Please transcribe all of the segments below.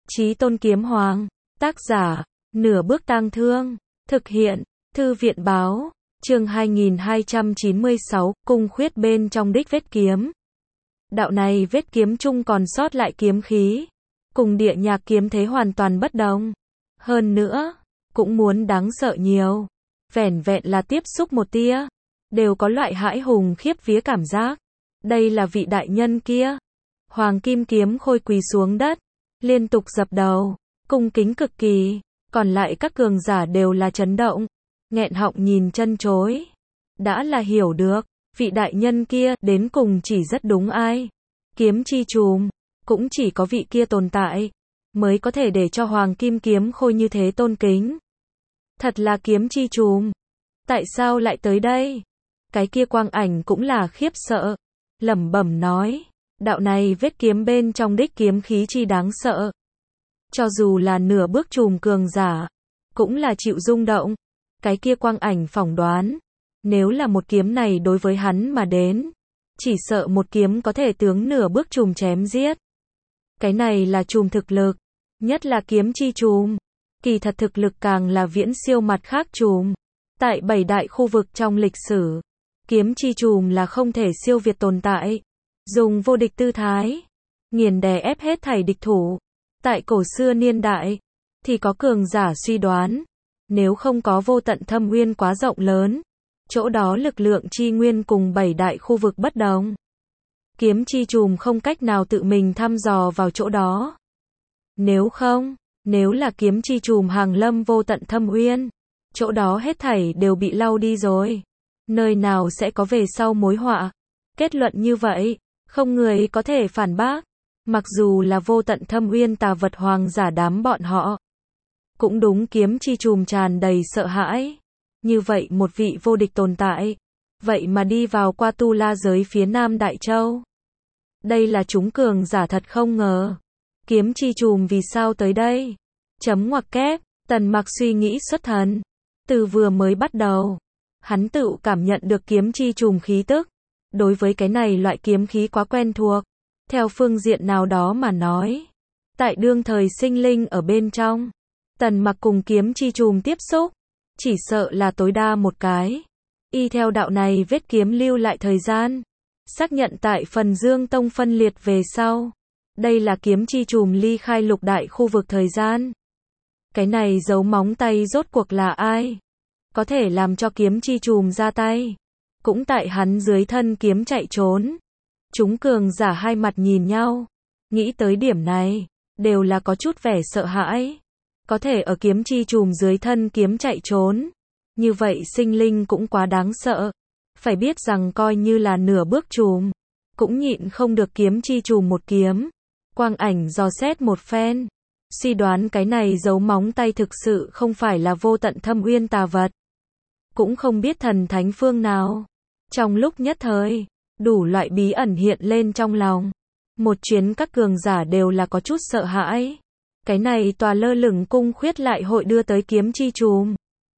Chí Tôn Kiếm Hoàng. Tác giả, Nửa Bước Tang Thương. Thực hiện, Thư viện báo. Chương 2296, cung khuyết bên trong đích vết kiếm. Đạo này vết kiếm chung còn sót lại kiếm khí. Cùng địa nhạc kiếm thế hoàn toàn bất đồng. Hơn nữa, cũng muốn đáng sợ nhiều. Vẻn vẹn là tiếp xúc một tia, đều có loại hãi hùng khiếp vía cảm giác. Đây là vị đại nhân kia. Hoàng kim kiếm khôi quỳ xuống đất, liên tục dập đầu, cung kính cực kỳ. Còn lại các cường giả đều là chấn động, nghẹn họng nhìn chân chối. Đã là hiểu được, vị đại nhân kia đến cùng chỉ rất đúng ai. Kiếm chi trùm, cũng chỉ có vị kia tồn tại, mới có thể để cho hoàng kim kiếm khôi như thế tôn kính. Thật là kiếm chi trùm. Tại sao lại tới đây? Cái kia quang ảnh cũng là khiếp sợ, lẩm bẩm nói, đạo này vết kiếm bên trong đích kiếm khí chi đáng sợ. Cho dù là nửa bước trùm cường giả, cũng là chịu rung động. Cái kia quang ảnh phỏng đoán, nếu là một kiếm này đối với hắn mà đến, chỉ sợ một kiếm có thể tướng nửa bước trùm chém giết. Cái này là trùm thực lực, nhất là kiếm chi trùm. Kỳ thật thực lực càng là viễn siêu mặt khác trùm. Tại 7 đại khu vực trong lịch sử, kiếm chi trùm là không thể siêu việt tồn tại. Dùng vô địch tư thái, nghiền đè ép hết thảy địch thủ. Tại cổ xưa niên đại, thì có cường giả suy đoán, nếu không có vô tận thâm nguyên quá rộng lớn, chỗ đó lực lượng chi nguyên cùng 7 đại khu vực bất đồng. Kiếm chi trùm không cách nào tự mình thăm dò vào chỗ đó. Nếu là kiếm chi trùm hàng lâm vô tận thâm nguyên, chỗ đó hết thảy đều bị lau đi rồi. Nơi nào sẽ có về sau mối họa. Kết luận như vậy, không người có thể phản bác. Mặc dù là vô tận thâm uyên tà vật hoàng giả đám bọn họ, cũng đúng kiếm chi trùm tràn đầy sợ hãi. Như vậy một vị vô địch tồn tại, vậy mà đi vào qua tu la giới phía Nam Đại Châu. Đây là chúng cường giả thật không ngờ. Kiếm chi trùm vì sao tới đây? Chấm ngoặc kép, Tần Mặc suy nghĩ xuất thần. Từ vừa mới bắt đầu, hắn tự cảm nhận được kiếm chi trùm khí tức. Đối với cái này loại kiếm khí quá quen thuộc. Theo phương diện nào đó mà nói, tại đương thời sinh linh ở bên trong, Tần Mặc cùng kiếm chi trùm tiếp xúc, chỉ sợ là tối đa một cái. Y theo đạo này vết kiếm lưu lại thời gian, xác nhận tại phần Dương Tông phân liệt về sau, đây là kiếm chi trùm ly khai lục đại khu vực thời gian. Cái này giấu móng tay rốt cuộc là ai? Có thể làm cho kiếm chi trùm ra tay, cũng tại hắn dưới thân kiếm chạy trốn. Chúng cường giả hai mặt nhìn nhau, nghĩ tới điểm này, đều là có chút vẻ sợ hãi. Có thể ở kiếm chi trùm dưới thân kiếm chạy trốn, như vậy sinh linh cũng quá đáng sợ. Phải biết rằng coi như là nửa bước trùm, cũng nhịn không được kiếm chi trùm một kiếm. Quang ảnh dò xét một phen, suy đoán cái này giấu móng tay thực sự không phải là vô tận thâm uyên tà vật, cũng không biết thần thánh phương nào. Trong lúc nhất thời, đủ loại bí ẩn hiện lên trong lòng. Một chuyến các cường giả đều là có chút sợ hãi. Cái này tòa lơ lửng cung khuyết lại hội đưa tới kiếm chi trùm.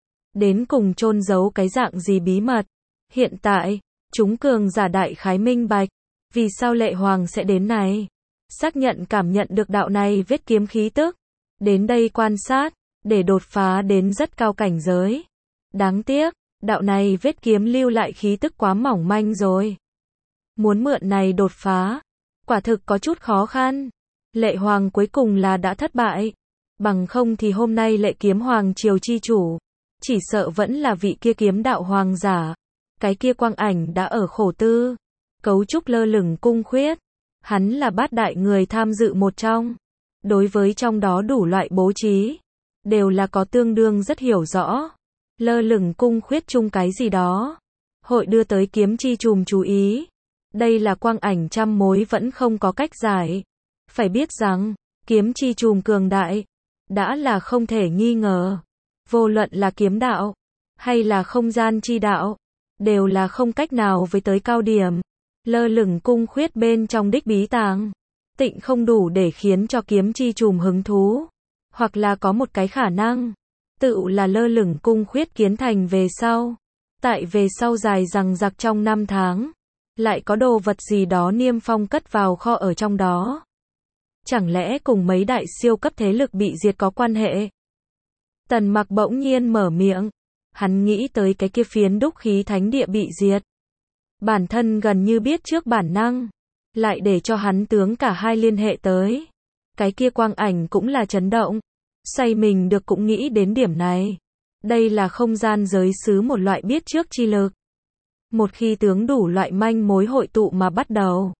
Đến cùng chôn giấu cái dạng gì bí mật. Hiện tại, chúng cường giả đại khái minh bạch. Vì sao Lệ Hoàng sẽ đến này? Xác nhận cảm nhận được đạo này vết kiếm khí tức. Đến đây quan sát, để đột phá đến rất cao cảnh giới. Đáng tiếc, đạo này vết kiếm lưu lại khí tức quá mỏng manh rồi. Muốn mượn này đột phá, quả thực có chút khó khăn. Lệ Hoàng cuối cùng là đã thất bại. Bằng không thì hôm nay Lệ Kiếm Hoàng triều chi chủ, chỉ sợ vẫn là vị kia kiếm đạo hoàng giả. Cái kia quang ảnh đã ở khổ tư, cấu trúc lơ lửng cung khuyết. Hắn là bát đại người tham dự một trong. Đối với trong đó đủ loại bố trí, đều là có tương đương rất hiểu rõ. Lơ lửng cung khuyết chung cái gì đó, hội đưa tới kiếm chi trùm chú ý. Đây là quang ảnh trăm mối vẫn không có cách giải. Phải biết rằng, kiếm chi trùm cường đại, đã là không thể nghi ngờ. Vô luận là kiếm đạo, hay là không gian chi đạo, đều là không cách nào với tới cao điểm. Lơ lửng cung khuyết bên trong đích bí tàng, tịnh không đủ để khiến cho kiếm chi trùm hứng thú. Hoặc là có một cái khả năng, tự là lơ lửng cung khuyết kiến thành về sau. Tại về sau dài rằng giặc trong 5 tháng, lại có đồ vật gì đó niêm phong cất vào kho ở trong đó. Chẳng lẽ cùng mấy đại siêu cấp thế lực bị diệt có quan hệ? Tần Mặc bỗng nhiên mở miệng. Hắn nghĩ tới cái kia phiến đúc khí thánh địa bị diệt. Bản thân gần như biết trước bản năng. Lại để cho hắn tướng cả hai liên hệ tới. Cái kia quang ảnh cũng là chấn động. Xoay mình được cũng nghĩ đến điểm này. Đây là không gian giới xứ một loại biết trước chi lực. Một khi tướng đủ loại manh mối hội tụ mà bắt đầu,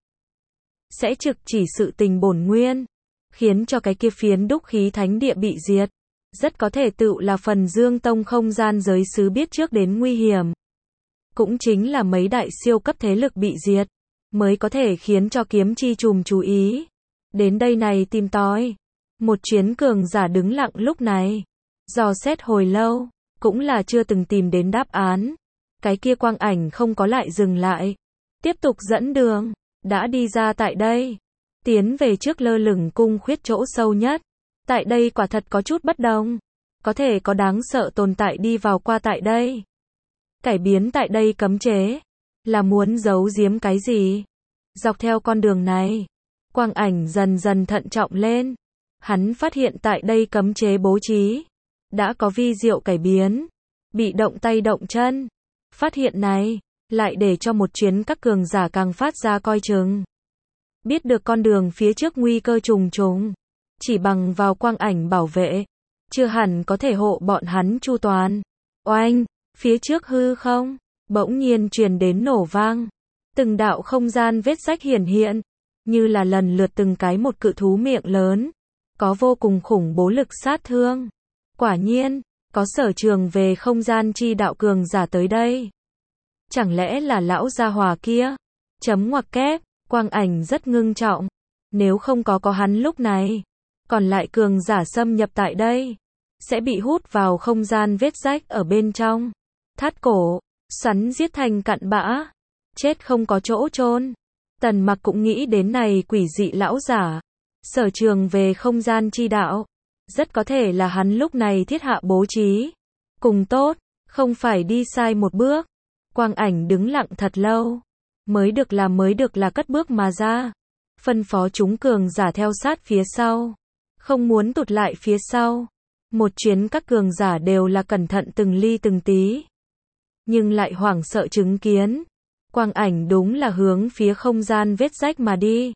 sẽ trực chỉ sự tình bổn nguyên, khiến cho cái kia phiến đúc khí thánh địa bị diệt. Rất có thể tự là phần Dương Tông không gian giới xứ biết trước đến nguy hiểm. Cũng chính là mấy đại siêu cấp thế lực bị diệt, mới có thể khiến cho kiếm chi trùm chú ý. Đến đây này tìm tòi. Một chuyến cường giả đứng lặng lúc này. Dò xét hồi lâu, cũng là chưa từng tìm đến đáp án. Cái kia quang ảnh không có lại dừng lại. Tiếp tục dẫn đường. Đã đi ra tại đây. Tiến về trước lơ lửng cung khuyết chỗ sâu nhất. Tại đây quả thật có chút bất đồng. Có thể có đáng sợ tồn tại đi vào qua tại đây. Cải biến tại đây cấm chế. Là muốn giấu giếm cái gì? Dọc theo con đường này, quang ảnh dần dần thận trọng lên. Hắn phát hiện tại đây cấm chế bố trí. Đã có vi diệu cải biến. Bị động tay động chân. Phát hiện này, lại để cho một chuyến các cường giả càng phát ra coi chừng. Biết được con đường phía trước nguy cơ trùng trùng. Chỉ bằng vào quang ảnh bảo vệ, chưa hẳn có thể hộ bọn hắn chu toàn. Oanh, phía trước hư không, bỗng nhiên truyền đến nổ vang. Từng đạo không gian vết rách hiển hiện, như là lần lượt từng cái một cự thú miệng lớn. Có vô cùng khủng bố lực sát thương. Quả nhiên, có sở trường về không gian chi đạo cường giả tới đây. Chẳng lẽ là lão gia hỏa kia? Chấm ngoặc kép, quang ảnh rất ngưng trọng. Nếu không có hắn lúc này, còn lại cường giả xâm nhập tại đây, sẽ bị hút vào không gian vết rách ở bên trong. Thắt cổ, xoắn giết thành cặn bã. Chết không có chỗ chôn. Tần Mặc cũng nghĩ đến này quỷ dị lão giả. Sở trường về không gian chi đạo. Rất có thể là hắn lúc này thiết hạ bố trí. Cùng tốt, không phải đi sai một bước. Quang ảnh đứng lặng thật lâu. Mới được là cất bước mà ra. Phân phó chúng cường giả theo sát phía sau. Không muốn tụt lại phía sau. Một chuyến các cường giả đều là cẩn thận từng ly từng tí. Nhưng lại hoảng sợ chứng kiến. Quang ảnh đúng là hướng phía không gian vết rách mà đi.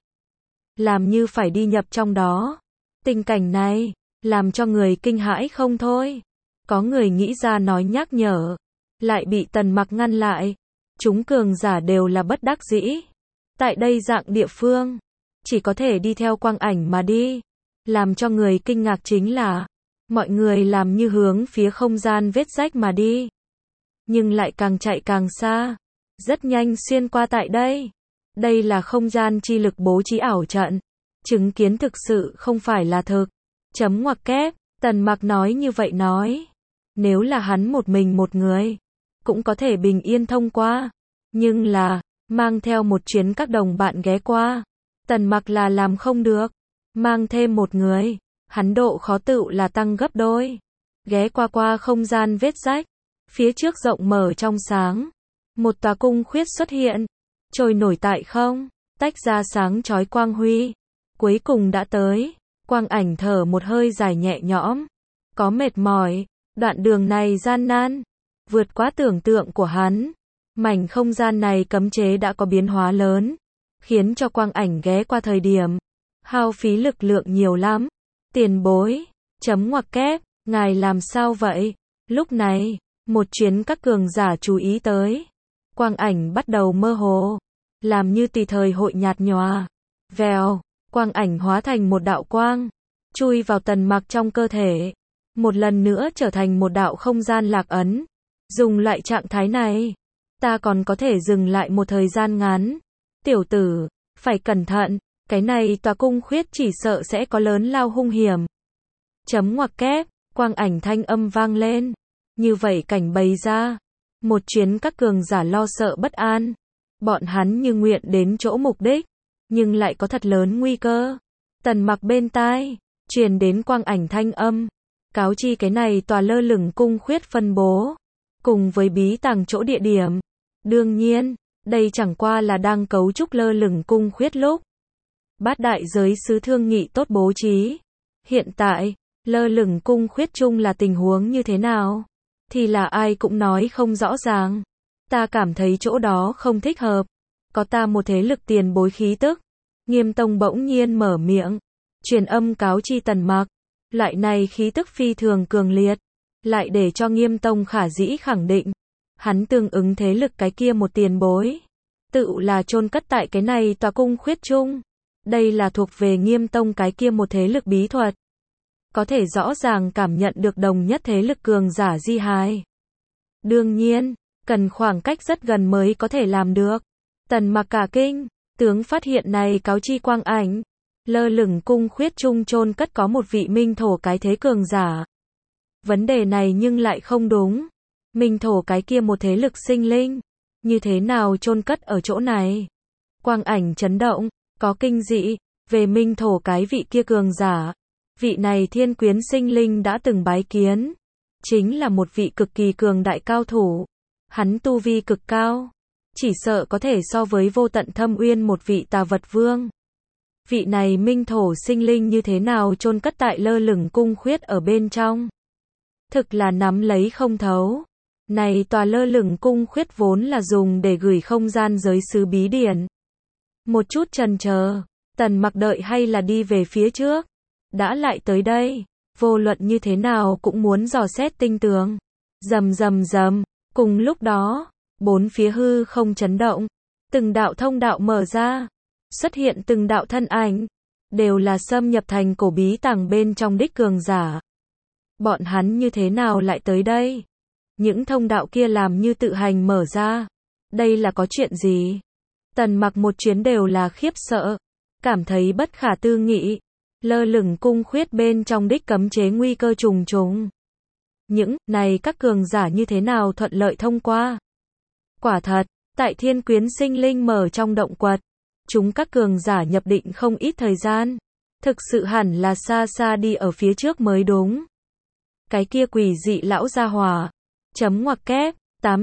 Làm như phải đi nhập trong đó. Tình cảnh này, làm cho người kinh hãi không thôi. Có người nghĩ ra nói nhắc nhở. Lại bị Tần Mặc ngăn lại. Chúng cường giả đều là bất đắc dĩ. Tại đây dạng địa phương, chỉ có thể đi theo quang ảnh mà đi. Làm cho người kinh ngạc chính là, mọi người làm như hướng phía không gian vết rách mà đi. Nhưng lại càng chạy càng xa. Rất nhanh xuyên qua tại đây. Đây là không gian chi lực bố trí ảo trận. Chứng kiến thực sự không phải là thực. Chấm ngoặc kép, Tần Mặc nói như vậy nói. Nếu là hắn một mình một người, cũng có thể bình yên thông qua. Nhưng là, mang theo một chuyến các đồng bạn ghé qua. Tần Mặc là làm không được. Mang thêm một người, hắn độ khó tự là tăng gấp đôi. Ghé qua không gian vết rách. Phía trước rộng mở trong sáng. Một tòa cung khuyết xuất hiện. Trôi nổi tại không. Tách ra sáng chói quang huy. Cuối cùng đã tới. Quang ảnh thở một hơi dài nhẹ nhõm. Có mệt mỏi. Đoạn đường này gian nan. Vượt quá tưởng tượng của hắn. Mảnh không gian này cấm chế đã có biến hóa lớn. Khiến cho quang ảnh ghé qua thời điểm. Hao phí lực lượng nhiều lắm. Tiền bối. Chấm ngoặc kép. Ngài làm sao vậy? Lúc này, một chuyến các cường giả chú ý tới. Quang ảnh bắt đầu mơ hồ. Làm như tùy thời hội nhạt nhòa. Vèo. Quang ảnh hóa thành một đạo quang. Chui vào Tần Mặc trong cơ thể. Một lần nữa trở thành một đạo không gian lạc ấn. Dùng loại trạng thái này, ta còn có thể dừng lại một thời gian ngắn. Tiểu tử, phải cẩn thận. Cái này tòa cung khuyết chỉ sợ sẽ có lớn lao hung hiểm. Chấm ngoặc kép, quang ảnh thanh âm vang lên. Như vậy cảnh bày ra. Một chuyến các cường giả lo sợ bất an. Bọn hắn như nguyện đến chỗ mục đích. Nhưng lại có thật lớn nguy cơ. Tần Mặc bên tai, truyền đến quang ảnh thanh âm. Cáo chi cái này tòa lơ lửng cung khuyết phân bố. Cùng với bí tàng chỗ địa điểm. Đương nhiên, đây chẳng qua là đang cấu trúc lơ lửng cung khuyết lúc. Bát đại giới sứ thương nghị tốt bố trí. Hiện tại, lơ lửng cung khuyết trung là tình huống như thế nào? Thì là ai cũng nói không rõ ràng. Ta cảm thấy chỗ đó không thích hợp. Có ta một thế lực tiền bối khí tức. Nghiêm Tông bỗng nhiên mở miệng. Truyền âm cáo chi Tần Mặc. Loại này khí tức phi thường cường liệt. Lại để cho Nghiêm Tông khả dĩ khẳng định. Hắn tương ứng thế lực cái kia một tiền bối. Tự là chôn cất tại cái này tòa cung khuyết chung. Đây là thuộc về Nghiêm Tông cái kia một thế lực bí thuật. Có thể rõ ràng cảm nhận được đồng nhất thế lực cường giả di hài. Đương nhiên, cần khoảng cách rất gần mới có thể làm được. Tần Mặc cả kinh, tướng phát hiện này cáo chi quang ảnh. Lơ lửng cung khuyết chung chôn cất có một vị minh thổ cái thế cường giả. Vấn đề này nhưng lại không đúng. Minh thổ cái kia một thế lực sinh linh. Như thế nào chôn cất ở chỗ này? Quang ảnh chấn động, có kinh dị. Về minh thổ cái vị kia cường giả. Vị này thiên quyến sinh linh đã từng bái kiến. Chính là một vị cực kỳ cường đại cao thủ. Hắn tu vi cực cao. Chỉ sợ có thể so với vô tận thâm uyên một vị tà vật vương. Vị này minh thổ sinh linh như thế nào chôn cất tại lơ lửng cung khuyết ở bên trong. Thực là nắm lấy không thấu. Này tòa lơ lửng cung khuyết vốn là dùng để gửi không gian giới xứ bí điển. Một chút chần chờ, Tần Mặc đợi hay là đi về phía trước. Đã lại tới đây, vô luận như thế nào cũng muốn dò xét tinh tường. Rầm rầm rầm, cùng lúc đó, bốn phía hư không chấn động, từng đạo thông đạo mở ra, xuất hiện từng đạo thân ảnh, đều là xâm nhập thành cổ bí tàng bên trong đích cường giả. Bọn hắn như thế nào lại tới đây? Những thông đạo kia làm như tự hành mở ra. Đây là có chuyện gì? Tần Mặc một chuyến đều là khiếp sợ, cảm thấy bất khả tư nghị. Lơ lửng cung khuyết bên trong đích cấm chế nguy cơ trùng trùng. Những này các cường giả như thế nào thuận lợi thông qua? Quả thật, tại thiên quyến sinh linh mở trong động quật, chúng các cường giả nhập định không ít thời gian. Thực sự hẳn là xa xa đi ở phía trước mới đúng. Cái kia quỷ dị lão gia hỏa. Chấm ngoặc kép,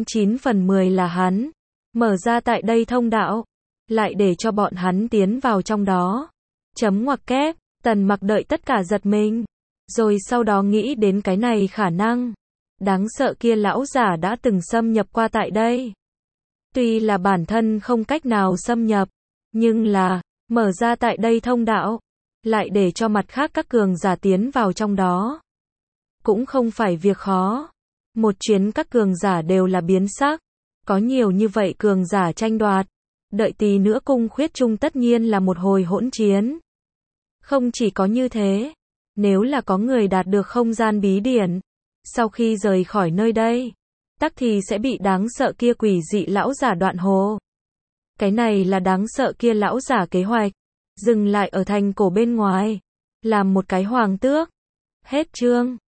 89/10 là hắn. Mở ra tại đây thông đạo. Lại để cho bọn hắn tiến vào trong đó. Chấm ngoặc kép, Tần Mặc đợi tất cả giật mình. Rồi sau đó nghĩ đến cái này khả năng. Đáng sợ kia lão giả đã từng xâm nhập qua tại đây. Tuy là bản thân không cách nào xâm nhập. Nhưng là, mở ra tại đây thông đạo. Lại để cho mặt khác các cường giả tiến vào trong đó. Cũng không phải việc khó. Một chuyến các cường giả đều là biến sắc. Có nhiều như vậy cường giả tranh đoạt. Đợi tí nữa cung khuyết chung tất nhiên là một hồi hỗn chiến. Không chỉ có như thế. Nếu là có người đạt được không gian bí điển. Sau khi rời khỏi nơi đây. Tắc thì sẽ bị đáng sợ kia quỷ dị lão giả đoạn hồ. Cái này là đáng sợ kia lão giả kế hoạch. Dừng lại ở thành cổ bên ngoài. Làm một cái hoàng tước. Hết chương.